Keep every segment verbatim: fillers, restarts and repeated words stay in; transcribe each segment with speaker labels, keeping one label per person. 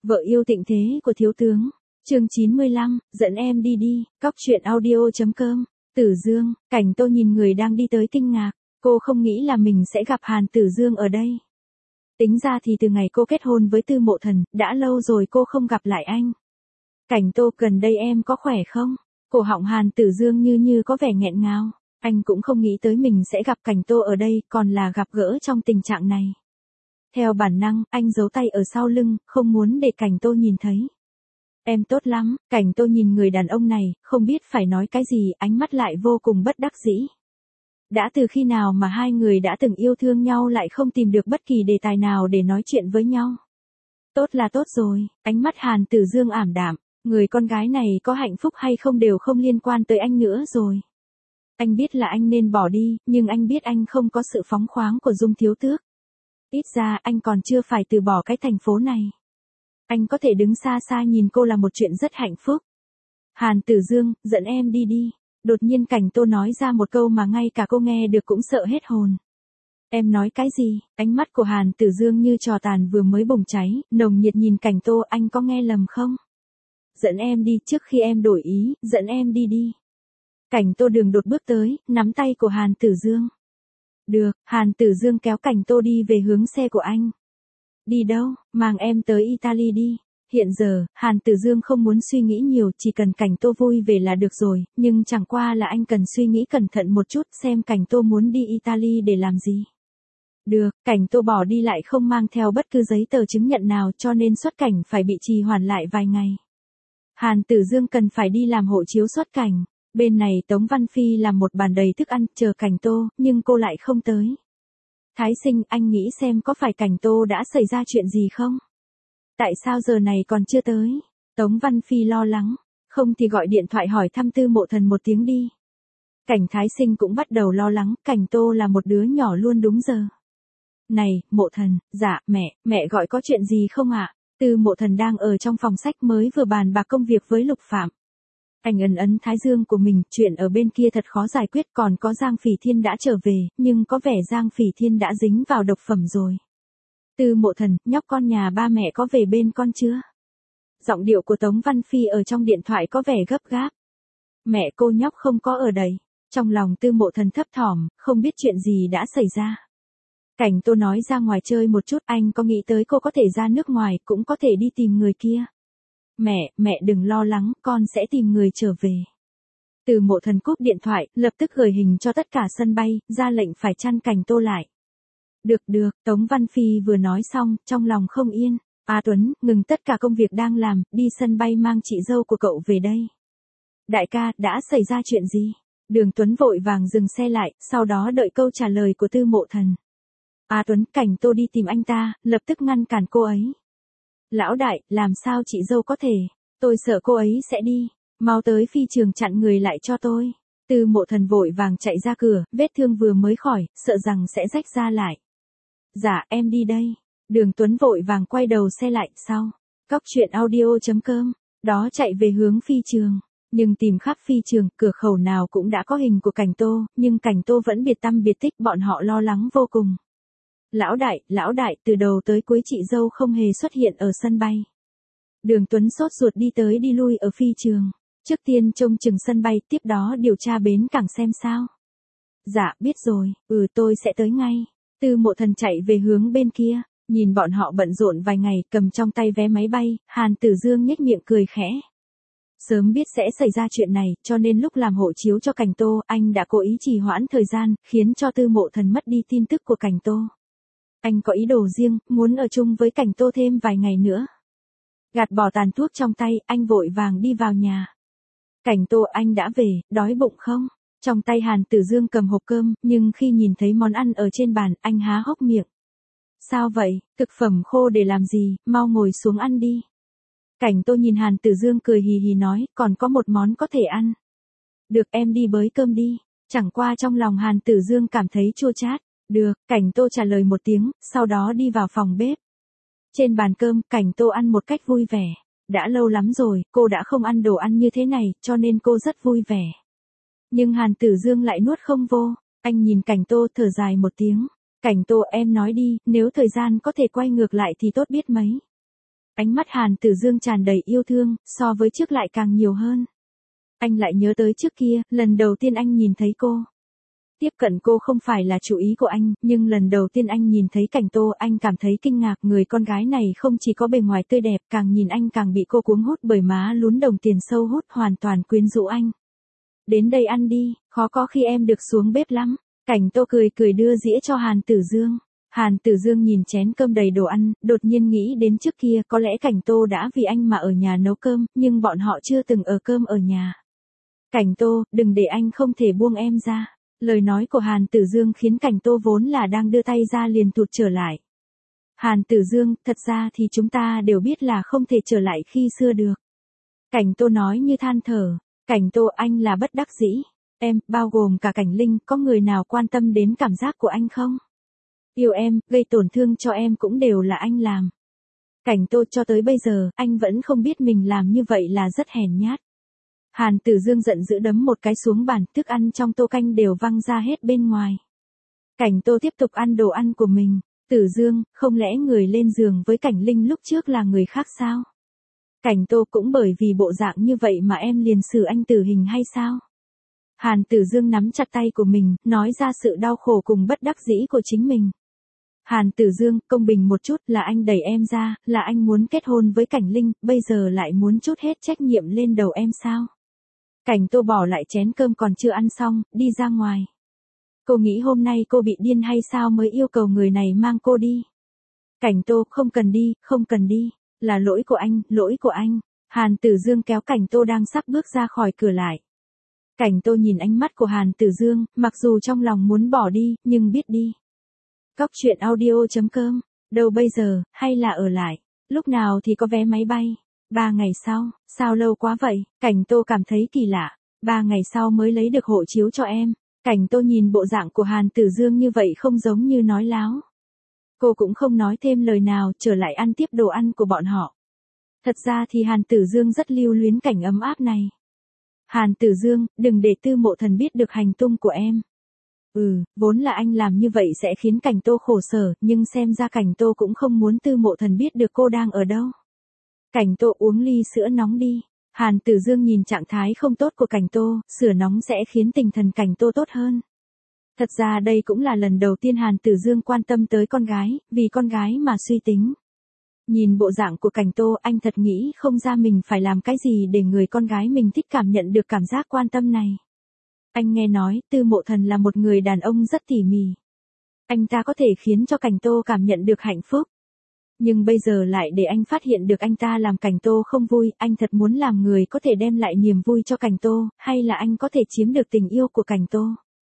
Speaker 1: Vợ yêu tịnh thế của thiếu tướng. Chương chín mươi lăm, dẫn em đi đi, cóc truyện audio chấm com. Tử Dương, Cảnh Tô nhìn người đang đi tới kinh ngạc, cô không nghĩ là mình sẽ gặp Hàn Tử Dương ở đây. Tính ra thì từ ngày cô kết hôn với Tư Mộ Thần, đã lâu rồi cô không gặp lại anh. Cảnh Tô, gần đây em có khỏe không? Cổ họng Hàn Tử Dương như như có vẻ nghẹn ngào. Anh cũng không nghĩ tới mình sẽ gặp Cảnh Tô ở đây, còn là gặp gỡ trong tình trạng này. Theo bản năng, anh giấu tay ở sau lưng, không muốn để Cảnh Tô nhìn thấy. Em tốt lắm. Cảnh Tô nhìn người đàn ông này, không biết phải nói cái gì, ánh mắt lại vô cùng bất đắc dĩ. Đã từ khi nào mà hai người đã từng yêu thương nhau lại không tìm được bất kỳ đề tài nào để nói chuyện với nhau. Tốt là tốt rồi, ánh mắt Hàn Tử Dương ảm đạm, người con gái này có hạnh phúc hay không đều không liên quan tới anh nữa rồi. Anh biết là anh nên bỏ đi, nhưng anh biết anh không có sự phóng khoáng của Dung thiếu tước. Ít ra anh còn chưa phải từ bỏ cái thành phố này. Anh có thể đứng xa xa nhìn cô là một chuyện rất hạnh phúc. Hàn Tử Dương, dẫn em đi đi. Đột nhiên Cảnh Tô nói ra một câu mà ngay cả cô nghe được cũng sợ hết hồn. Em nói cái gì? Ánh mắt của Hàn Tử Dương như trò tàn vừa mới bùng cháy, nồng nhiệt nhìn Cảnh Tô, anh có nghe lầm không? Dẫn em đi, trước khi em đổi ý, dẫn em đi đi. Cảnh Tô đường đột bước tới, nắm tay của Hàn Tử Dương. Được, Hàn Tử Dương kéo Cảnh Tô đi về hướng xe của anh. Đi đâu? Mang em tới Italy đi. Hiện giờ, Hàn Tử Dương không muốn suy nghĩ nhiều, chỉ cần Cảnh Tô vui về là được rồi, nhưng chẳng qua là anh cần suy nghĩ cẩn thận một chút xem Cảnh Tô muốn đi Italy để làm gì. Được, Cảnh Tô bỏ đi lại không mang theo bất cứ giấy tờ chứng nhận nào cho nên xuất cảnh phải bị trì hoãn lại vài ngày. Hàn Tử Dương cần phải đi làm hộ chiếu xuất cảnh. Bên này Tống Văn Phi làm một bàn đầy thức ăn chờ Cảnh Tô, nhưng cô lại không tới. Thái Sinh, anh nghĩ xem có phải Cảnh Tô đã xảy ra chuyện gì không? Tại sao giờ này còn chưa tới? Tống Văn Phi lo lắng, không thì gọi điện thoại hỏi thăm Tư Mộ Thần một tiếng đi. Cảnh Thái Sinh cũng bắt đầu lo lắng, Cảnh Tô là một đứa nhỏ luôn đúng giờ. Này, Mộ Thần, dạ, mẹ, mẹ gọi có chuyện gì không ạ? Tư Mộ Thần đang ở trong phòng sách mới vừa bàn bạc công việc với Lục Phạm. Anh ấn ấn thái dương của mình, chuyện ở bên kia thật khó giải quyết, còn có Giang Phỉ Thiên đã trở về, nhưng có vẻ Giang Phỉ Thiên đã dính vào độc phẩm rồi. Tư Mộ Thần, nhóc con nhà ba mẹ có về bên con chưa? Giọng điệu của Tống Văn Phi ở trong điện thoại có vẻ gấp gáp. Mẹ cô nhóc không có ở đây. Trong lòng Tư Mộ Thần thấp thỏm, không biết chuyện gì đã xảy ra. Cảnh Tô nói ra ngoài chơi một chút, anh có nghĩ tới cô có thể ra nước ngoài, cũng có thể đi tìm người kia. Mẹ, mẹ đừng lo lắng, con sẽ tìm người trở về. Tư Mộ Thần cúp điện thoại, lập tức gửi hình cho tất cả sân bay, ra lệnh phải chăn Cảnh Tô lại. Được được, Tống Văn Phi vừa nói xong, trong lòng không yên. A Tuấn, ngừng tất cả công việc đang làm, đi sân bay mang chị dâu của cậu về đây. Đại ca, đã xảy ra chuyện gì? Đường Tuấn vội vàng dừng xe lại, sau đó đợi câu trả lời của Tư Mộ Thần. A Tuấn, Cảnh Tô đi tìm anh ta, lập tức ngăn cản cô ấy. Lão đại, làm sao chị dâu có thể? Tôi sợ cô ấy sẽ đi. Mau tới phi trường chặn người lại cho tôi. Tư Mộ Thần vội vàng chạy ra cửa, vết thương vừa mới khỏi, sợ rằng sẽ rách ra lại. Dạ, em đi đây. Đường Tuấn vội vàng quay đầu xe lại, sau. Cóc truyện audio chấm com. Đó chạy về hướng phi trường. Nhưng tìm khắp phi trường, cửa khẩu nào cũng đã có hình của Cảnh Tô, nhưng Cảnh Tô vẫn biệt tăm biệt tích, bọn họ lo lắng vô cùng. Lão đại, lão đại, từ đầu tới cuối chị dâu không hề xuất hiện ở sân bay. Đường Tuấn sốt ruột đi tới đi lui ở phi trường. Trước tiên trông chừng sân bay, tiếp đó điều tra bến cảng xem sao. Dạ, biết rồi, ừ tôi sẽ tới ngay. Tư Mộ Thần chạy về hướng bên kia, nhìn bọn họ bận rộn vài ngày, cầm trong tay vé máy bay, Hàn Tử Dương nhếch miệng cười khẽ. Sớm biết sẽ xảy ra chuyện này, cho nên lúc làm hộ chiếu cho Cảnh Tô, anh đã cố ý trì hoãn thời gian, khiến cho Tư Mộ Thần mất đi tin tức của Cảnh Tô. Anh có ý đồ riêng, muốn ở chung với Cảnh Tô thêm vài ngày nữa. Gạt bỏ tàn thuốc trong tay, anh vội vàng đi vào nhà. Cảnh Tô, anh đã về, đói bụng không? Trong tay Hàn Tử Dương cầm hộp cơm, nhưng khi nhìn thấy món ăn ở trên bàn, anh há hốc miệng. Sao vậy, thực phẩm khô để làm gì, mau ngồi xuống ăn đi. Cảnh Tô nhìn Hàn Tử Dương cười hì hì nói, còn có một món có thể ăn. Được, em đi bới cơm đi. Chẳng qua trong lòng Hàn Tử Dương cảm thấy chua chát. Được, Cảnh Tô trả lời một tiếng, sau đó đi vào phòng bếp. Trên bàn cơm, Cảnh Tô ăn một cách vui vẻ. Đã lâu lắm rồi, cô đã không ăn đồ ăn như thế này, cho nên cô rất vui vẻ. Nhưng Hàn Tử Dương lại nuốt không vô. Anh nhìn Cảnh Tô thở dài một tiếng. Cảnh Tô, em nói đi, nếu thời gian có thể quay ngược lại thì tốt biết mấy. Ánh mắt Hàn Tử Dương tràn đầy yêu thương, so với trước lại càng nhiều hơn. Anh lại nhớ tới trước kia, lần đầu tiên anh nhìn thấy cô. Tiếp cận cô không phải là chủ ý của anh, nhưng lần đầu tiên anh nhìn thấy Cảnh Tô, anh cảm thấy kinh ngạc, người con gái này không chỉ có bề ngoài tươi đẹp, càng nhìn anh càng bị cô cuốn hút bởi má lún đồng tiền sâu hút, hoàn toàn quyến rũ anh. Đến đây ăn đi, khó có khi em được xuống bếp lắm. Cảnh Tô cười cười đưa dĩa cho Hàn Tử Dương. Hàn Tử Dương nhìn chén cơm đầy đồ ăn, đột nhiên nghĩ đến trước kia có lẽ Cảnh Tô đã vì anh mà ở nhà nấu cơm, nhưng bọn họ chưa từng ở cơm ở nhà. Cảnh Tô, đừng để anh không thể buông em ra. Lời nói của Hàn Tử Dương khiến Cảnh Tô vốn là đang đưa tay ra liền tụt trở lại. Hàn Tử Dương, thật ra thì chúng ta đều biết là không thể trở lại khi xưa được. Cảnh Tô nói như than thở. Cảnh Tô, anh là bất đắc dĩ. Em, bao gồm cả Cảnh Linh, có người nào quan tâm đến cảm giác của anh không? Yêu em, gây tổn thương cho em cũng đều là anh làm. Cảnh Tô, cho tới bây giờ, anh vẫn không biết mình làm như vậy là rất hèn nhát. Hàn Tử Dương giận dữ đấm một cái xuống bàn, thức ăn trong tô canh đều văng ra hết bên ngoài. Cảnh Tô tiếp tục ăn đồ ăn của mình. Tử Dương, không lẽ người lên giường với Cảnh Linh lúc trước là người khác sao? Cảnh Tô, cũng bởi vì bộ dạng như vậy mà em liền xử anh tử hình hay sao? Hàn Tử Dương nắm chặt tay của mình, nói ra sự đau khổ cùng bất đắc dĩ của chính mình. Hàn Tử Dương, công bình một chút, là anh đẩy em ra, là anh muốn kết hôn với Cảnh Linh, bây giờ lại muốn trút hết trách nhiệm lên đầu em sao? Cảnh Tô bỏ lại chén cơm còn chưa ăn xong, đi ra ngoài. Cô nghĩ hôm nay cô bị điên hay sao mới yêu cầu người này mang cô đi? Cảnh Tô, không cần đi, không cần đi, là lỗi của anh, lỗi của anh. Hàn Tử Dương kéo Cảnh Tô đang sắp bước ra khỏi cửa lại. Cảnh Tô nhìn ánh mắt của Hàn Tử Dương, mặc dù trong lòng muốn bỏ đi, nhưng biết đi. Cóc truyện audio chấm com, đâu bây giờ, hay là ở lại? Lúc nào thì có vé máy bay? Ba ngày sau, sao lâu quá vậy? Cảnh Tô cảm thấy kỳ lạ. Ba ngày sau mới lấy được hộ chiếu cho em. Cảnh Tô nhìn bộ dạng của Hàn Tử Dương như vậy không giống như nói láo. Cô cũng không nói thêm lời nào, trở lại ăn tiếp đồ ăn của bọn họ. Thật ra thì Hàn Tử Dương rất lưu luyến cảnh ấm áp này. Hàn Tử Dương, đừng để Tư Mộ Thần biết được hành tung của em. Ừ, vốn là anh làm như vậy sẽ khiến Cảnh Tô khổ sở, nhưng xem ra Cảnh Tô cũng không muốn Tư Mộ Thần biết được cô đang ở đâu. Cảnh Tô, uống ly sữa nóng đi. Hàn Tử Dương nhìn trạng thái không tốt của Cảnh Tô, sữa nóng sẽ khiến tinh thần Cảnh Tô tốt hơn. Thật ra đây cũng là lần đầu tiên Hàn Tử Dương quan tâm tới con gái, vì con gái mà suy tính. Nhìn bộ dạng của Cảnh Tô, anh thật nghĩ không ra mình phải làm cái gì để người con gái mình thích cảm nhận được cảm giác quan tâm này. Anh nghe nói, Tư Mộ Thần là một người đàn ông rất tỉ mỉ. Anh ta có thể khiến cho Cảnh Tô cảm nhận được hạnh phúc. Nhưng bây giờ lại để anh phát hiện được anh ta làm Cảnh Tô không vui, anh thật muốn làm người có thể đem lại niềm vui cho Cảnh Tô, hay là anh có thể chiếm được tình yêu của Cảnh Tô.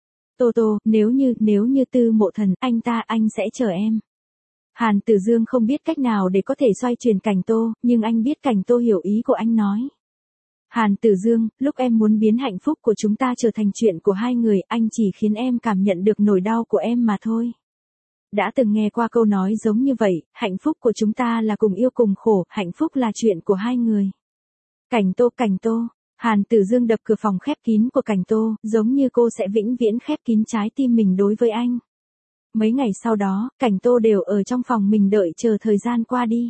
Speaker 1: Tô Tô, nếu như, nếu như Tư Mộ Thần, anh ta, anh sẽ chờ em. Hàn Tử Dương không biết cách nào để có thể xoay chuyển Cảnh Tô, nhưng anh biết Cảnh Tô hiểu ý của anh nói. Hàn Tử Dương, lúc em muốn biến hạnh phúc của chúng ta trở thành chuyện của hai người, anh chỉ khiến em cảm nhận được nỗi đau của em mà thôi. Đã từng nghe qua câu nói giống như vậy, hạnh phúc của chúng ta là cùng yêu cùng khổ, hạnh phúc là chuyện của hai người. Cảnh Tô, Cảnh Tô, Hàn Tử Dương đập cửa phòng khép kín của Cảnh Tô, giống như cô sẽ vĩnh viễn khép kín trái tim mình đối với anh. Mấy ngày sau đó, Cảnh Tô đều ở trong phòng mình đợi chờ thời gian qua đi.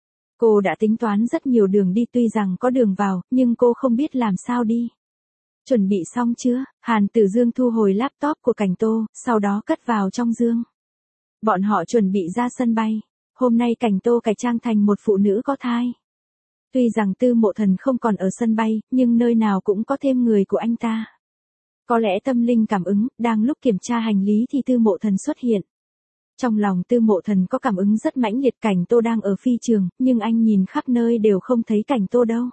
Speaker 1: Cô đã tính toán rất nhiều đường đi, tuy rằng có đường vào, nhưng cô không biết làm sao đi. Chuẩn bị xong chưa? Hàn Tử Dương thu hồi laptop của Cảnh Tô, sau đó cất vào trong dương. Bọn họ chuẩn bị ra sân bay. Hôm nay Cảnh Tô cải trang thành một phụ nữ có thai. Tuy rằng Tư Mộ Thần không còn ở sân bay, nhưng nơi nào cũng có thêm người của anh ta. Có lẽ tâm linh cảm ứng, đang lúc kiểm tra hành lý thì Tư Mộ Thần xuất hiện. Trong lòng Tư Mộ Thần có cảm ứng rất mãnh liệt, Cảnh Tô đang ở phi trường, nhưng anh nhìn khắp nơi đều không thấy Cảnh Tô đâu.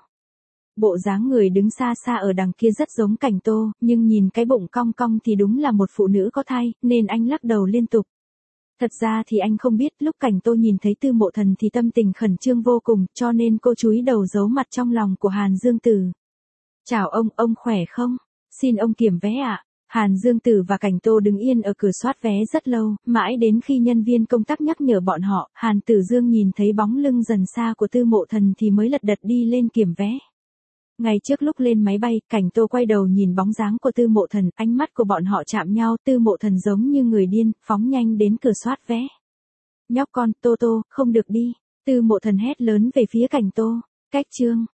Speaker 1: Bộ dáng người đứng xa xa ở đằng kia rất giống Cảnh Tô, nhưng nhìn cái bụng cong cong thì đúng là một phụ nữ có thai, nên anh lắc đầu liên tục. Thật ra thì anh không biết, lúc Cảnh Tô nhìn thấy Tư Mộ Thần thì tâm tình khẩn trương vô cùng, cho nên cô chúi đầu giấu mặt trong lòng của Hàn Dương Tử. Chào ông, ông khỏe không? Xin ông kiểm vé ạ. Hàn Dương Tử và Cảnh Tô đứng yên ở cửa soát vé rất lâu, mãi đến khi nhân viên công tác nhắc nhở bọn họ, Hàn Tử Dương nhìn thấy bóng lưng dần xa của Tư Mộ Thần thì mới lật đật đi lên kiểm vé. Ngay trước lúc lên máy bay, Cảnh Tô quay đầu nhìn bóng dáng của Tư Mộ Thần, ánh mắt của bọn họ chạm nhau, Tư Mộ Thần giống như người điên, phóng nhanh đến cửa soát vé. Nhóc con, Tô Tô, không được đi. Tư Mộ Thần hét lớn về phía Cảnh Tô. Cách chương